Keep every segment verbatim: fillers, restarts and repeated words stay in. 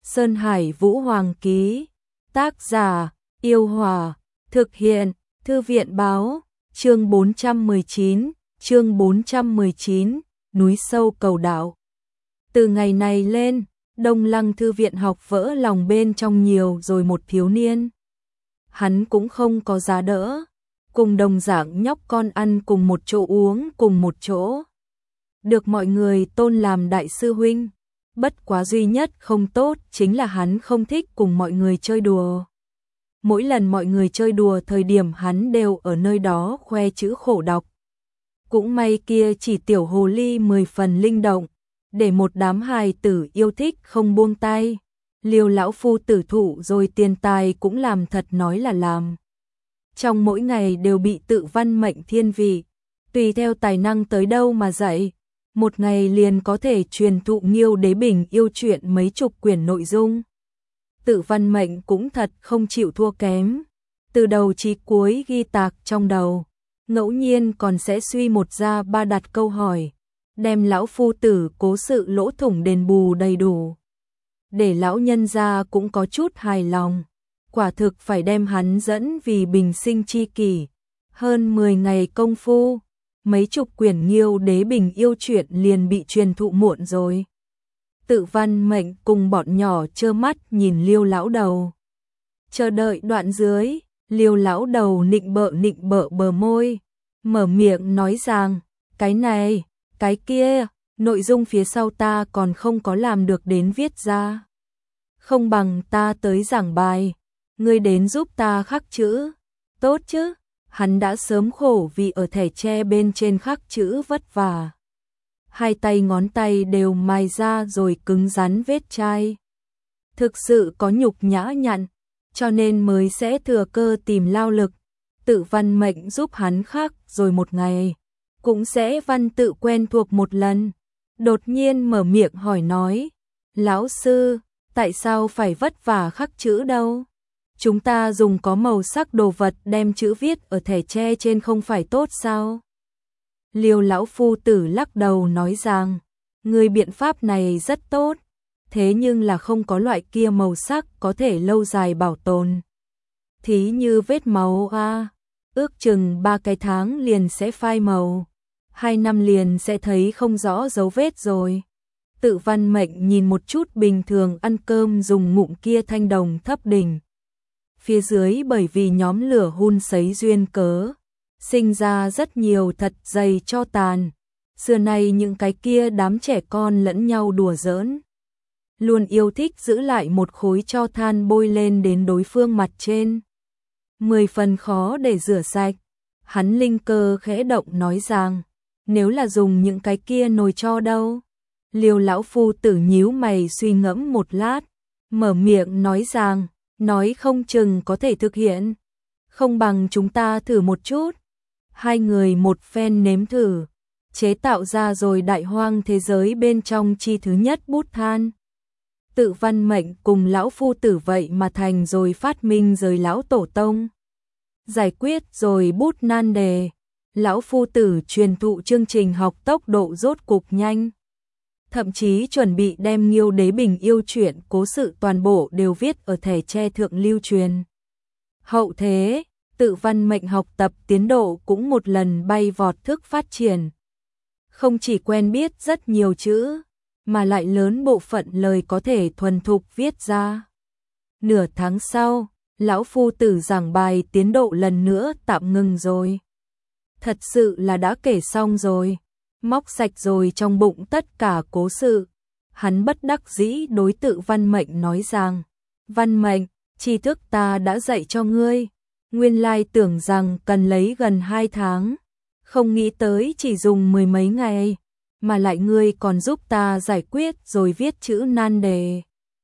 Sơn Hải Vũ Hoàng ký. Tác giả: Yêu Hòa. Thực hiện: Thư viện báo. Chương bốn trăm mười chín, chương bốn trăm mười chín, núi sâu cầu đạo. Từ ngày này lên, Đông Lăng thư viện học vỡ lòng bên trong nhiều rồi một thiếu niên. Hắn cũng không có giá đỡ, cùng đồng dạng nhóc con ăn cùng một chỗ uống cùng một chỗ. Được mọi người tôn làm đại sư huynh, bất quá duy nhất không tốt chính là hắn không thích cùng mọi người chơi đùa. Mỗi lần mọi người chơi đùa thời điểm hắn đều ở nơi đó khoe chữ khổ đọc. Cũng may kia chỉ tiểu hồ ly mười phần linh động, để một đám hài tử yêu thích không buông tay. Liêu lão phu tử thụ rồi tiền tài cũng làm thật nói là làm. Trong mỗi ngày đều bị tự văn mệnh thiên vị, tùy theo tài năng tới đâu mà dạy. Một ngày liền có thể truyền thụ Nghiêu Đế Bình yêu truyện mấy chục quyển nội dung. Tự văn mệnh cũng thật không chịu thua kém, từ đầu chí cuối ghi tạc trong đầu, ngẫu nhiên còn sẽ suy một ra ba đặt câu hỏi, đem lão phu tử cố sự lỗ thủng đền bù đầy đủ, để lão nhân gia cũng có chút hài lòng. Quả thực phải đem hắn dẫn vì bình sinh chi kỷ. Hơn mười ngày công phu, mấy chục quyển Nghiêu Đế Bình yêu truyện liền bị truyền thụ muộn rồi. Tự văn mệnh cùng bọn nhỏ trơ mắt nhìn Liêu lão đầu. Chờ đợi đoạn dưới, Liêu lão đầu nịnh bợ nịnh bợ bờ môi, mở miệng nói rằng, cái này, cái kia, nội dung phía sau ta còn không có làm được đến viết ra. Không bằng ta tới giảng bài, ngươi đến giúp ta khắc chữ, tốt chứ? Hắn đã sớm khổ vì ở thẻ tre bên trên khắc chữ vất vả. Hai tay ngón tay đều mài ra rồi cứng rắn vết chai. Thực sự có nhục nhã nhặn, cho nên mới sẽ thừa cơ tìm lao lực. Tự văn mệnh giúp hắn khắc rồi một ngày, cũng sẽ văn tự quen thuộc một lần. Đột nhiên mở miệng hỏi nói, lão sư, tại sao phải vất vả khắc chữ đâu? Chúng ta dùng có màu sắc đồ vật đem chữ viết ở thẻ tre trên không phải tốt sao? Liêu lão phu tử lắc đầu nói rằng, người biện pháp này rất tốt, thế nhưng là không có loại kia màu sắc có thể lâu dài bảo tồn. Thí như vết máu a, ước chừng ba cái tháng liền sẽ phai màu, hai năm liền sẽ thấy không rõ dấu vết rồi. Tự văn mệnh nhìn một chút bình thường ăn cơm dùng ngụm kia thanh đồng thấp đỉnh. Phía dưới bởi vì nhóm lửa hun sấy duyên cớ, sinh ra rất nhiều thật dày cho tàn. Xưa nay những cái kia đám trẻ con lẫn nhau đùa giỡn, luôn yêu thích giữ lại một khối cho than bôi lên đến đối phương mặt trên. Mười phần khó để rửa sạch. Hắn linh cơ khẽ động nói rằng, nếu là dùng những cái kia nồi cho đâu? Liêu lão phu tử nhíu mày suy ngẫm một lát, mở miệng nói rằng, nói không chừng có thể thực hiện. Không bằng chúng ta thử một chút. Hai người một phen nếm thử, chế tạo ra rồi đại hoang thế giới bên trong chi thứ nhất bút than. Tự văn mệnh cùng lão phu tử vậy mà thành rồi phát minh rời lão tổ tông. Giải quyết rồi bút nan đề, lão phu tử truyền thụ chương trình học tốc độ rốt cục nhanh. Thậm chí chuẩn bị đem Nghiêu Đế Bình yêu truyện cố sự toàn bộ đều viết ở thẻ tre thượng lưu truyền. Hậu thế, tự văn mệnh học tập tiến độ cũng một lần bay vọt thức phát triển. Không chỉ quen biết rất nhiều chữ, mà lại lớn bộ phận lời có thể thuần thục viết ra. Nửa tháng sau, lão phu tử giảng bài tiến độ lần nữa tạm ngừng rồi. Thật sự là đã kể xong rồi, móc sạch rồi trong bụng tất cả cố sự. Hắn bất đắc dĩ đối tự văn mệnh nói rằng, văn mệnh, tri thức ta đã dạy cho ngươi, nguyên lai tưởng rằng cần lấy gần hai tháng, không nghĩ tới chỉ dùng mười mấy ngày, mà lại ngươi còn giúp ta giải quyết rồi viết chữ nan đề.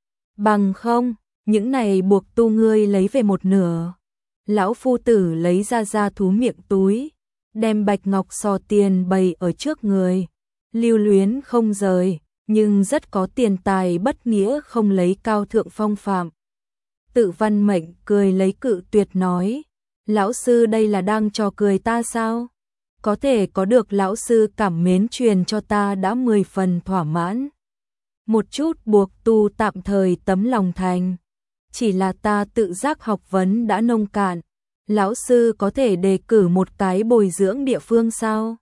Bằng không, những này buộc tu ngươi lấy về một nửa. Lão phu tử lấy ra ra thú miệng túi, đem bạch ngọc sò tiền bày ở trước người, lưu luyến không rời, nhưng rất có tiền tài bất nghĩa không lấy cao thượng phong phạm. Tự văn mệnh cười lấy cự tuyệt nói, lão sư đây là đang trò cười ta sao? Có thể có được lão sư cảm mến truyền cho ta đã mười phần thỏa mãn. một chút buộc tu tạm thời tấm lòng thành. Chỉ là ta tự giác học vấn đã nông cạn, lão sư có thể đề cử một cái bồi dưỡng địa phương sao?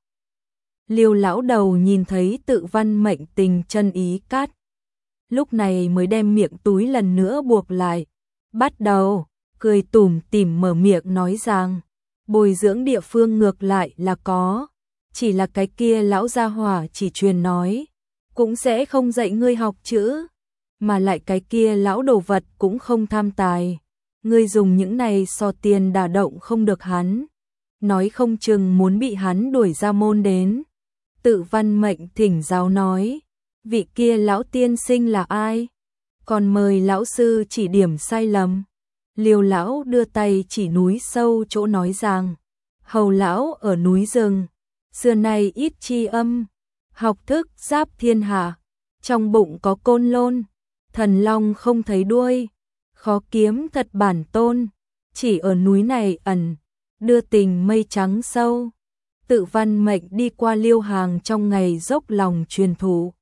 Liêu lão đầu nhìn thấy Tự Văn Mệnh tình chân ý cắt, lúc này mới đem miệng túi lần nữa buộc lại, bắt đầu cười tủm tỉm mở miệng nói rằng, bồi dưỡng địa phương ngược lại là có, chỉ là cái kia lão gia hỏa chỉ truyền nói, cũng sẽ không dạy ngươi học chữ, mà lại cái kia lão đồ vật cũng không tham tài, ngươi dùng những này so tiền đả động không được hắn, nói không chừng muốn bị hắn đuổi ra môn đến. Tự Văn Mệnh thỉnh giáo nói, vị kia lão tiên sinh là ai? Còn mời lão sư chỉ điểm sai lầm. Liêu lão đưa tay chỉ núi sâu chỗ nói rằng, hầu lão ở núi rừng, xưa nay ít chi âm, học thức giáp thiên hạ, trong bụng có côn lôn, thần long không thấy đuôi, khó kiếm thật bản tôn, chỉ ở núi này ẩn, đưa tình mây trắng sâu. Tự Văn Mệnh đi qua Liêu Hàng trong ngày dốc lòng truyền thụ,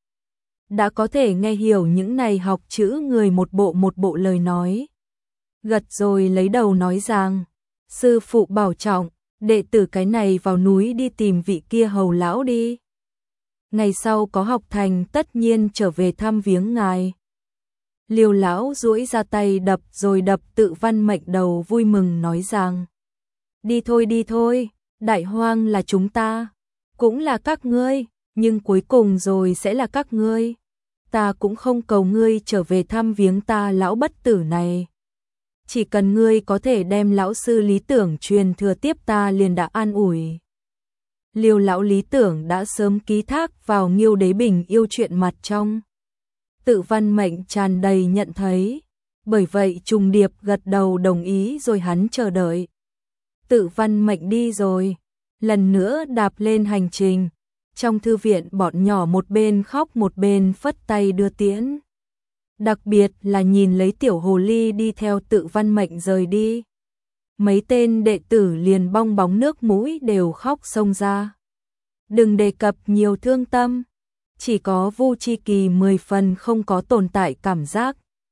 đã có thể nghe hiểu những này học chữ người một bộ một bộ lời nói. Gật rồi lấy đầu nói rằng, sư phụ bảo trọng, đệ tử cái này vào núi đi tìm vị kia hầu lão đi. Ngày sau có học thành tất nhiên trở về thăm viếng ngài. Liêu lão duỗi ra tay đập rồi đập Tự Văn Mệnh đầu vui mừng nói rằng, đi thôi đi thôi, đại hoang là chúng ta, cũng là các ngươi, nhưng cuối cùng rồi sẽ là các ngươi. Ta cũng không cầu ngươi trở về thăm viếng ta lão bất tử này. Chỉ cần ngươi có thể đem lão sư lý tưởng truyền thừa tiếp ta liền đã an ủi. Liêu lão lý tưởng đã sớm ký thác vào Nghiêu Đế Bình yêu chuyện mặt trong. Tự Văn Mệnh tràn đầy nhận thấy, bởi vậy trùng điệp gật đầu đồng ý rồi hắn chờ đợi. Tự Văn Mệnh đi rồi, lần nữa đạp lên hành trình. Trong thư viện bọn nhỏ một bên khóc một bên phất tay đưa tiễn. Đặc biệt là nhìn lấy tiểu hồ ly đi theo Tự Văn Mệnh rời đi. Mấy tên đệ tử liền bong bóng nước mũi đều khóc xông ra. Đừng đề cập nhiều thương tâm, chỉ có Vu Chi Kỳ mười phần không có tồn tại cảm giác.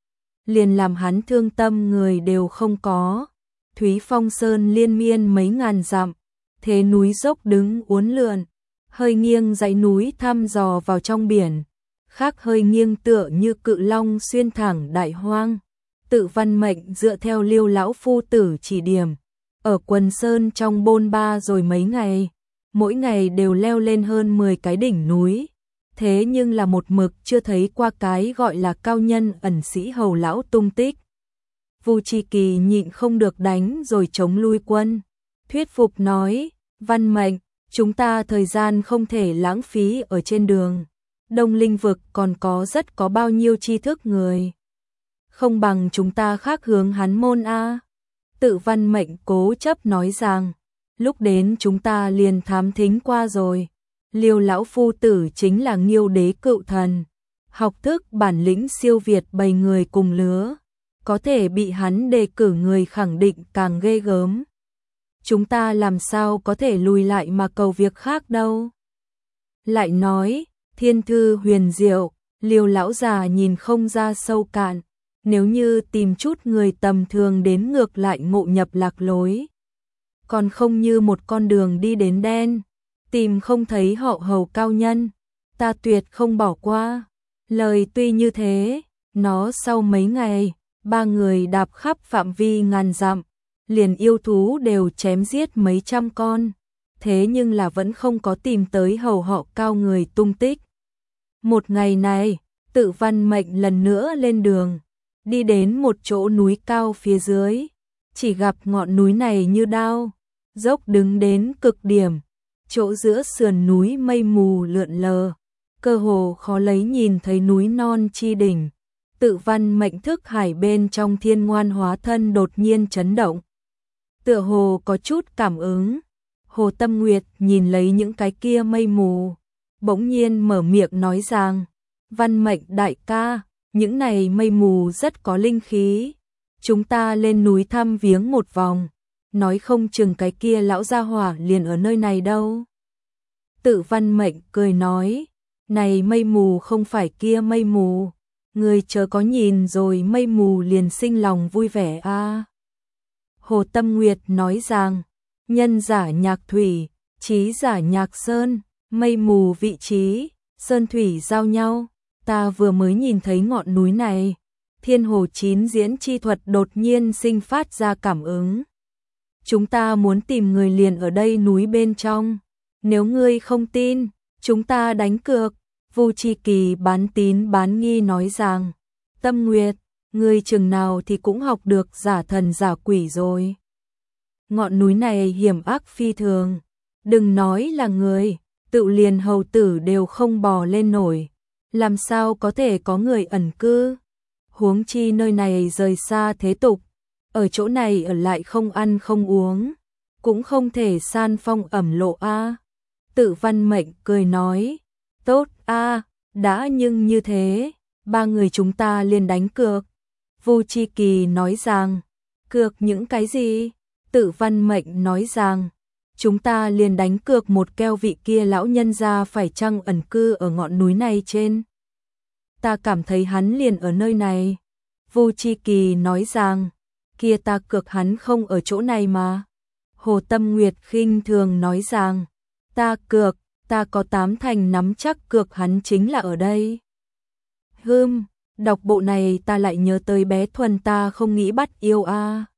Liền làm hắn thương tâm người đều không có. Thúy Phong Sơn liên miên mấy ngàn dặm, thế núi dốc đứng uốn lượn, hơi nghiêng dãy núi thăm dò vào trong biển, khác hơi nghiêng tựa như cự long xuyên thẳng đại hoang. Tự Văn Mệnh dựa theo Liêu lão phu tử chỉ điểm, ở quần sơn trong bôn ba rồi mấy ngày, mỗi ngày đều leo lên hơn mười cái đỉnh núi, thế nhưng là một mực chưa thấy qua cái gọi là cao nhân ẩn sĩ hầu lão tung tích. Vu Chi Kỳ nhịn không được đánh rồi chống lui quân, thuyết phục nói, Văn Mệnh, chúng ta thời gian không thể lãng phí ở trên đường, Đông Linh vực còn có rất có bao nhiêu tri thức người. Không bằng chúng ta khác hướng hắn môn a. Tự Văn Mệnh cố chấp nói rằng, lúc đến chúng ta liền thám thính qua rồi, Liêu lão phu tử chính là Nghiêu đế cựu thần, học thức bản lĩnh siêu việt bầy người cùng lứa, có thể bị hắn đề cử người khẳng định càng ghê gớm. Chúng ta làm sao có thể lùi lại mà cầu việc khác đâu. Lại nói, thiên thư huyền diệu, Liêu lão già nhìn không ra sâu cạn, nếu như tìm chút người tầm thường đến ngược lại ngộ nhập lạc lối. Còn không như một con đường đi đến đen, tìm không thấy họ hầu cao nhân, ta tuyệt không bỏ qua. Lời tuy như thế, nó sau mấy ngày, ba người đạp khắp phạm vi ngàn dặm, liền yêu thú đều chém giết mấy trăm con, thế nhưng là vẫn không có tìm tới hầu họ cao người tung tích. Một ngày này, Tự Văn Mệnh lần nữa lên đường, đi đến một chỗ núi cao phía dưới, chỉ gặp ngọn núi này như đao, dốc đứng đến cực điểm, chỗ giữa sườn núi mây mù lượn lờ, cơ hồ khó lấy nhìn thấy núi non chi đỉnh. Tự Văn Mệnh thức hải bên trong thiên ngoan hóa thân đột nhiên chấn động, tựa hồ có chút cảm ứng. Hồ Tâm Nguyệt nhìn lấy những cái kia mây mù, bỗng nhiên mở miệng nói rằng, Văn Mệnh đại ca, những này mây mù rất có linh khí, chúng ta lên núi thăm viếng một vòng, nói không chừng cái kia lão gia hỏa liền ở nơi này đâu. Tự Văn Mệnh cười nói, Này mây mù không phải kia mây mù, người chớ có nhìn rồi mây mù liền sinh lòng vui vẻ a. Hồ Tâm Nguyệt nói rằng, nhân giả nhạc thủy, trí giả nhạc sơn, mây mù vị trí, sơn thủy giao nhau, ta vừa mới nhìn thấy ngọn núi này. Thiên Hồ Chín diễn chi thuật đột nhiên sinh phát ra cảm ứng. Chúng ta muốn tìm người liền ở đây núi bên trong. Nếu ngươi không tin, chúng ta đánh cược. Vu Chi Kỳ bán tín bán nghi nói rằng, Tâm Nguyệt, ngươi chừng nào thì cũng học được giả thần giả quỷ rồi. Ngọn núi này hiểm ác phi thường, đừng nói là người, tự liền hầu tử đều không bò lên nổi, làm sao có thể có người ẩn cư. Huống chi nơi này rời xa thế tục, ở chỗ này ở lại không ăn không uống, cũng không thể san phong ẩm lộ a. Tự Văn Mệnh cười nói, tốt a, đã nhưng như thế, ba người chúng ta liền đánh cược. Vu Chi Kỳ nói rằng, cược những cái gì? Tự Văn Mệnh nói rằng, chúng ta liền đánh cược một keo vị kia lão nhân gia phải chăng ẩn cư ở ngọn núi này trên. Ta cảm thấy hắn liền ở nơi này. Vu Chi Kỳ nói rằng, kia ta cược hắn không ở chỗ này mà. Hồ Tâm Nguyệt khinh thường nói rằng, ta cược, ta có tám thành nắm chắc cược hắn chính là ở đây. Hừm, đọc bộ này ta lại nhớ tới bé Thuần ta không nghĩ bắt yêu a.